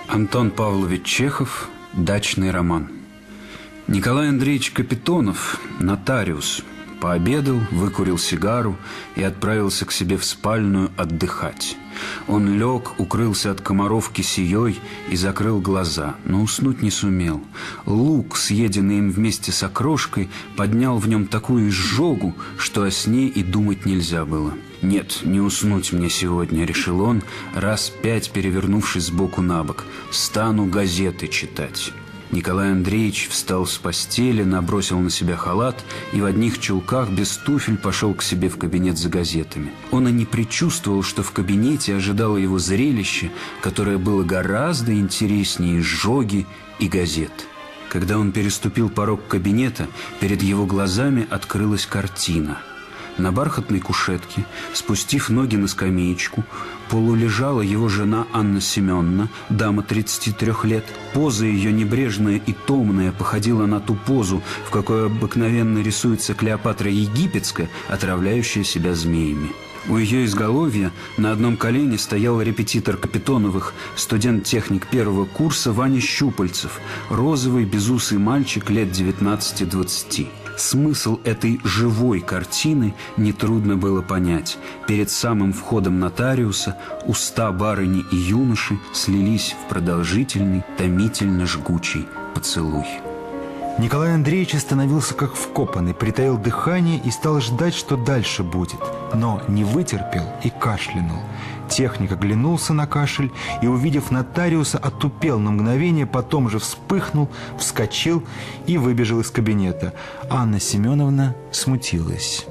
Антон Павлович Чехов. Дачный роман. Николай Андреевич Капитонов, нотариус, пообедал, выкурил сигару и отправился к себе в спальную отдыхать. Он лег, укрылся от комаров кисеей и закрыл глаза, но уснуть не сумел. Лук, съеденный им вместе с окрошкой, поднял в нем такую изжогу, что о сне и думать нельзя было. «Нет, не уснуть мне сегодня», — решил он, раз 5 перевернувшись сбоку на бок. «Стану газеты читать». Николай Андреевич встал с постели, набросил на себя халат и в одних чулках без туфель пошел к себе в кабинет за газетами. Он и не предчувствовал, что в кабинете ожидало его зрелище, которое было гораздо интереснее изжоги и газет. Когда он переступил порог кабинета, перед его глазами открылась картина. На бархатной кушетке, спустив ноги на скамеечку, полулежала его жена Анна Семеновна, дама 33 лет. Поза ее небрежная и томная походила на ту позу, в какой обыкновенно рисуется Клеопатра Египетская, отравляющая себя змеями. У ее изголовья на одном колене стоял репетитор Капитоновых, студент-техник первого курса Ваня Щупальцев, розовый безусый мальчик лет 19-20. Смысл этой живой картины нетрудно было понять. Перед самым входом нотариуса уста барыни и юноши слились в продолжительный, томительно жгучий поцелуй. Николай Андреевич остановился как вкопанный, притаил дыхание и стал ждать, что дальше будет. Но не вытерпел и кашлянул. Техник оглянулся на кашель и, увидев нотариуса, отупел на мгновение, потом же вспыхнул, вскочил и выбежал из кабинета. Анна Семеновна смутилась.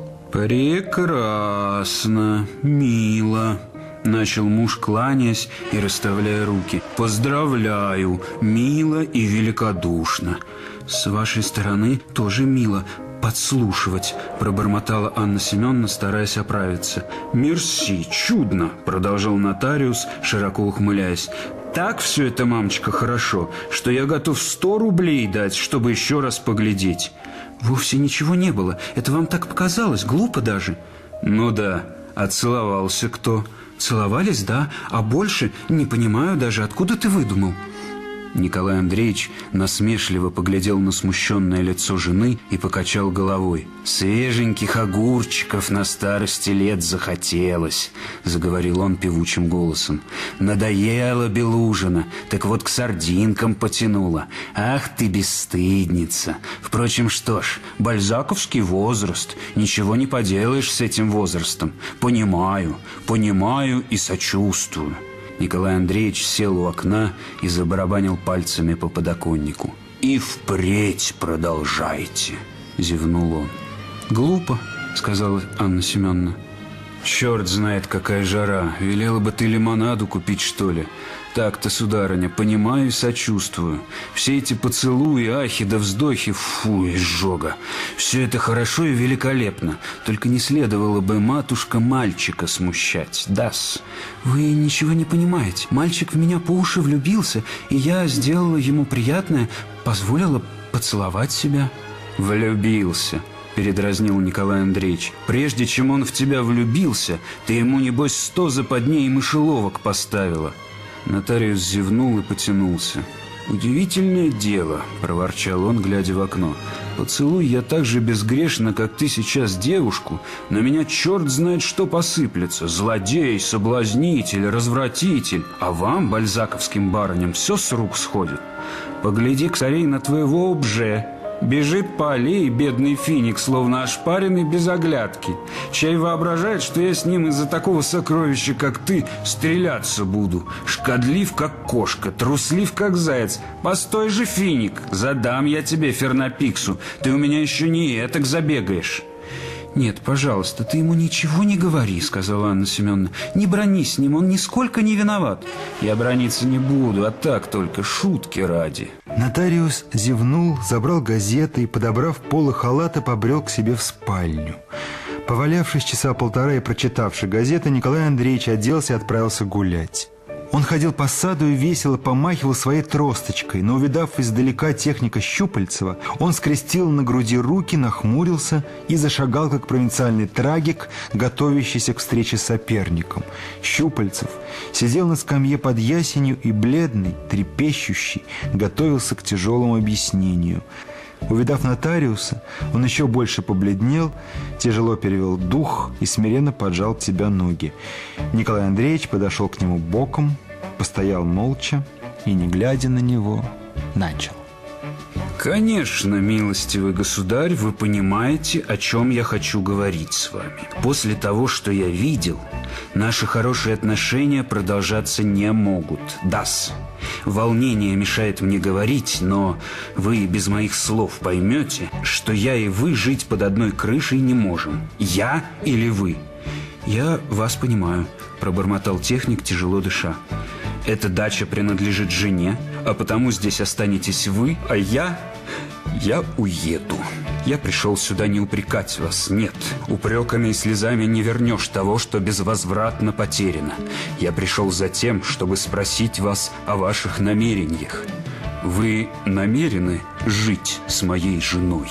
«Прекрасно, мило», — начал муж, кланяясь и расставляя руки. «Поздравляю, мило и великодушно». «С вашей стороны тоже мило подслушивать», — пробормотала Анна Семеновна, стараясь оправиться. «Мерси, чудно», — продолжал нотариус, широко ухмыляясь. «Так все это, мамочка, хорошо, что я готов 100 рублей дать, чтобы еще раз поглядеть». «Вовсе ничего не было, это вам так показалось, глупо даже». «Ну да, а целовался кто?» «Целовались, да, а больше не понимаю даже, откуда ты выдумал». Николай Андреевич насмешливо поглядел на смущенное лицо жены и покачал головой. «Свеженьких огурчиков на старости лет захотелось», — заговорил он певучим голосом. «Надоело белужина, так вот к сардинкам потянуло. Ах ты бесстыдница! Впрочем, что ж, бальзаковский возраст, ничего не поделаешь с этим возрастом. Понимаю и сочувствую». Николай Андреевич сел у окна и забарабанил пальцами по подоконнику. «И впредь продолжайте», — зевнул он. «Глупо», — сказала Анна Семеновна. «Черт знает, какая жара. Велела бы ты лимонаду купить, что ли? Так-то, сударыня, понимаю и сочувствую. Все эти поцелуи, ахи да вздохи, фу, изжога. Все это хорошо и великолепно. Только не следовало бы, матушка, мальчика смущать. Да-с». «Вы ничего не понимаете. Мальчик в меня по уши влюбился, и я сделала ему приятное, позволила поцеловать себя». «Влюбился», — передразнил Николай Андреевич. «Прежде чем он в тебя влюбился, ты ему, небось, 100 западней и мышеловок поставила». Нотариус зевнул и потянулся. «Удивительное дело», — проворчал он, глядя в окно. «Поцелуй я так же безгрешно, как ты сейчас девушку, на меня черт знает что посыплется. Злодей, соблазнитель, развратитель. А вам, бальзаковским барыням, все с рук сходит. Погляди скорей на твоего обже. Бежит по аллее бедный финик, словно ошпаренный без оглядки. Чай воображает, что я с ним из-за такого сокровища, как ты, стреляться буду. Шкодлив, как кошка, труслив, как заяц. Постой же, финик, задам я тебе фернапиксу. Ты у меня еще не этак забегаешь». «Нет, пожалуйста, ты ему ничего не говори», — сказала Анна Семеновна. «Не бронись с ним, он нисколько не виноват». «Я брониться не буду, а так только шутки ради». Нотариус зевнул, забрал газеты и, подобрав полы халата, побрел к себе в спальню. Повалявшись часа полтора и прочитавши газеты, Николай Андреевич оделся и отправился гулять. Он ходил по саду и весело помахивал своей тросточкой, но, увидав издалека техника Щупальцева, он скрестил на груди руки, нахмурился и зашагал, как провинциальный трагик, готовящийся к встрече с соперником. Щупальцев сидел на скамье под ясенью и, бледный, трепещущий, готовился к тяжелому объяснению. Увидав нотариуса, он еще больше побледнел, тяжело перевел дух и смиренно поджал к себе ноги. Николай Андреевич подошел к нему боком, постоял молча и, не глядя на него, начал. Конечно, милостивый государь, вы понимаете, о чем я хочу говорить с вами. После того, что я видел, наши хорошие отношения продолжаться не могут. Да-с. Волнение мешает мне говорить, но вы без моих слов поймете, что я и вы жить под одной крышей не можем. Я или вы? Я вас понимаю, пробормотал техник, тяжело дыша. Эта дача принадлежит жене, а потому здесь останетесь вы, а я уеду. Я пришел сюда не упрекать вас, нет. Упреками и слезами не вернешь того, что безвозвратно потеряно. Я пришел за тем, чтобы спросить вас о ваших намерениях. Вы намерены жить с моей женой?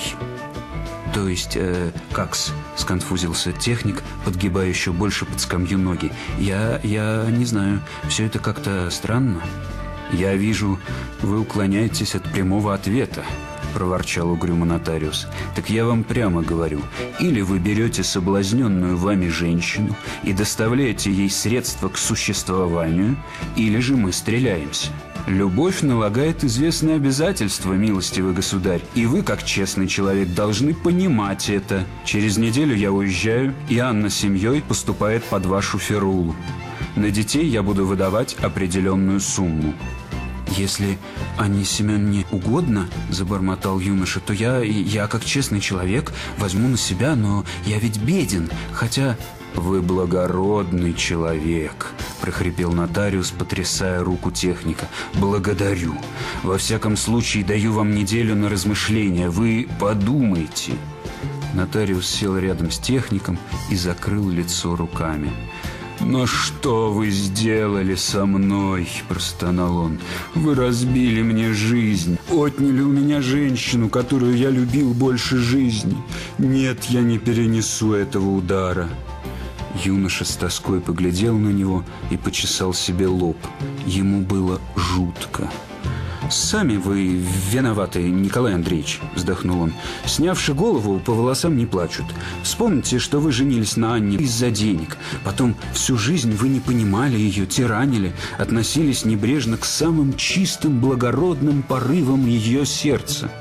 То есть, как-с, сконфузился техник, подгибая еще больше под скамью ноги. Я не знаю, все это как-то странно. Я вижу, вы уклоняетесь от прямого ответа, проворчал угрюмо нотариус. Так я вам прямо говорю, или вы берете соблазненную вами женщину и доставляете ей средства к существованию, или же мы стреляемся. Любовь налагает известные обязательства, милостивый государь, и вы, как честный человек, должны понимать это. Через неделю я уезжаю, и Анна с семьей поступает под вашу ферулу. На детей я буду выдавать определенную сумму. «Если Анне Семеновне угодно, — забормотал юноша, — то я, как честный человек, возьму на себя, но я ведь беден, хотя...» «Вы благородный человек», — прохрипел нотариус, потрясая руку техника. «Благодарю. Во всяком случае, даю вам неделю на размышления. Вы подумайте». Нотариус сел рядом с техником и закрыл лицо руками. «Но что вы сделали со мной?» – простонал он. «Вы разбили мне жизнь, отняли у меня женщину, которую я любил больше жизни. Нет, я не перенесу этого удара». Юноша с тоской поглядел на него и почесал себе лоб. Ему было жутко. «Сами вы виноваты, Николай Андреевич», – вздохнул он. «Снявши голову, по волосам не плачут. Вспомните, что вы женились на Анне из-за денег. Потом всю жизнь вы не понимали ее, тиранили, относились небрежно к самым чистым, благородным порывам ее сердца».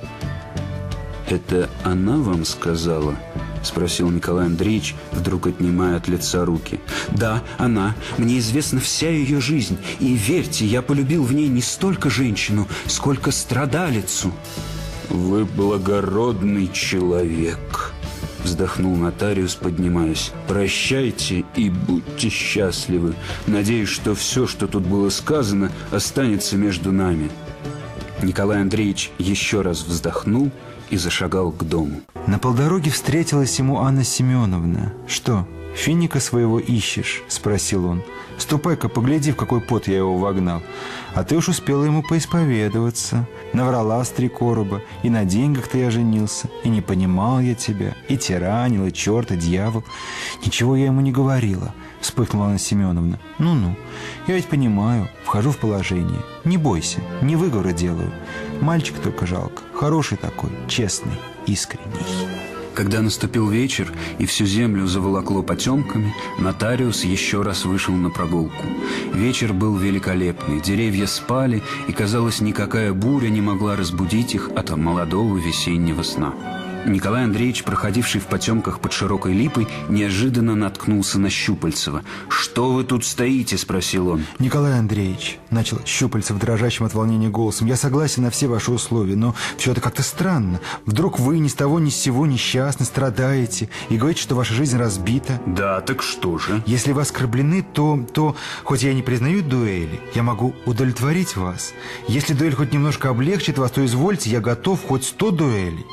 «Это она вам сказала?» — спросил Николай Андреевич, вдруг отнимая от лица руки. «Да, она. Мне известна вся ее жизнь. И верьте, я полюбил в ней не столько женщину, сколько страдалицу». «Вы благородный человек», — вздохнул нотариус, поднимаясь. «Прощайте и будьте счастливы. Надеюсь, что все, что тут было сказано, останется между нами». Николай Андреевич еще раз вздохнул и зашагал к дому. На полдороге встретилась ему Анна Семеновна. «Что, финика своего ищешь?» – спросил он. «Ступай-ка, погляди, в какой пот я его вогнал. А ты уж успела ему поисповедоваться. Наврала с 3 короба, и на деньгах-то я женился, и не понимал я тебя, и тиранил, и черт, и дьявол. Ничего я ему не говорила», – вспыхнула Анна Семеновна. «Ну-ну, я ведь понимаю, вхожу в положение. Не бойся, не выговора делаю. Мальчик только жалко, хороший такой, честный, искренний». Когда наступил вечер и всю землю заволокло потемками, нотариус еще раз вышел на прогулку. Вечер был великолепный, деревья спали, и, казалось, никакая буря не могла разбудить их от молодого весеннего сна. Николай Андреевич, проходивший в потемках под широкой липой, неожиданно наткнулся на Щупальцева. «Что вы тут стоите?» – спросил он. «Николай Андреевич», – начал Щупальцев дрожащим от волнения голосом, – «я согласен на все ваши условия, но все это как-то странно. Вдруг вы ни с того ни с сего несчастны, страдаете и говорите, что ваша жизнь разбита». «Да, так что же?» «Если вы оскорблены, то, хоть я не признаю дуэли, я могу удовлетворить вас. Если дуэль хоть немножко облегчит вас, то извольте, я готов хоть 100 дуэлей».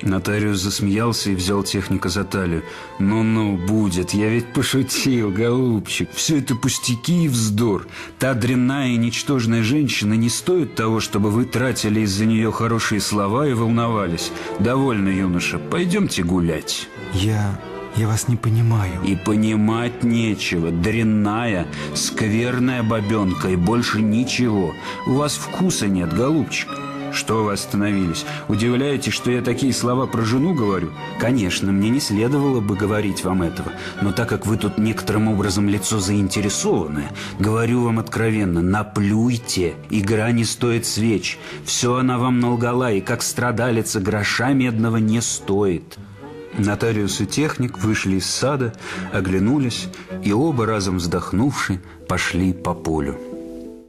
Нотариус засмеялся и взял техника за талию. «Ну-ну, будет, я ведь пошутил, голубчик. Все это пустяки и вздор. Та дрянная и ничтожная женщина не стоит того, чтобы вы тратили из-за нее хорошие слова и волновались. Довольно, юноша, пойдемте гулять». Я вас не понимаю. И понимать нечего. Дрянная, скверная бабенка и больше ничего. У вас вкуса нет, голубчик. Что вы остановились? Удивляетесь, что я такие слова про жену говорю? Конечно, мне не следовало бы говорить вам этого. Но так как вы тут некоторым образом лицо заинтересованное, говорю вам откровенно, наплюйте. Игра не стоит свеч. Все она вам налгала, и как страдалица гроша медного не стоит. Нотариус и техник вышли из сада, оглянулись и оба, разом вздохнувши, пошли по полю.